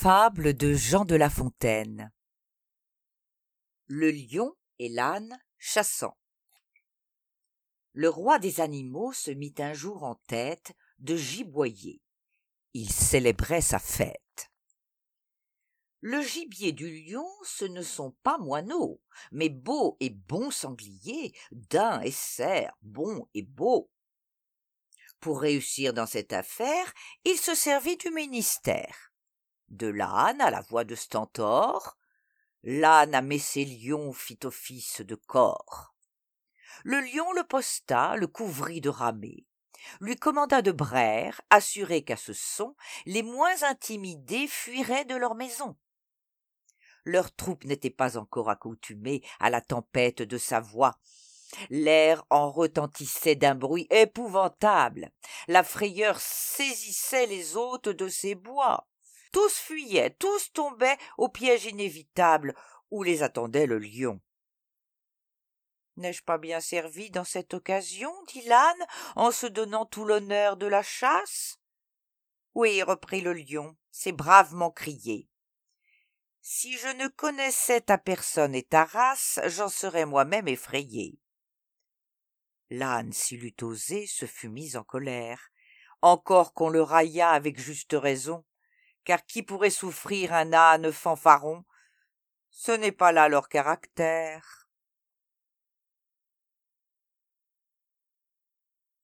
Fable de Jean de La Fontaine. Le lion et l'âne chassant. Le roi des animaux se mit un jour en tête de giboyer. Il célébrait sa fête. Le gibier du lion, ce ne sont pas moineaux, mais beaux et bons sangliers, daims et cerfs, bons et beaux. Pour réussir dans cette affaire, il se servit du ministère. De l'âne à la voix de Stentor, l'âne à Messelion fit office de cor. Le lion le posta, le couvrit de ramée, lui commanda de braire, assuré qu'à ce son, les moins intimidés fuiraient de leur maison. Leur troupe n'était pas encore accoutumée à la tempête de sa voix. L'air en retentissait d'un bruit épouvantable. La frayeur saisissait les hôtes de ces bois. Tous fuyaient, tous tombaient au piège inévitable où les attendait le lion. « N'ai-je pas bien servi dans cette occasion ?» dit l'âne, en se donnant tout l'honneur de la chasse. « Oui, reprit le lion, c'est bravement crié. Si je ne connaissais ta personne et ta race, j'en serais moi-même effrayé. » L'âne, s'il eût osé, se fut mis en colère, encore qu'on le raillât avec juste raison, car qui pourrait souffrir un âne fanfaron? Ce n'est pas là leur caractère.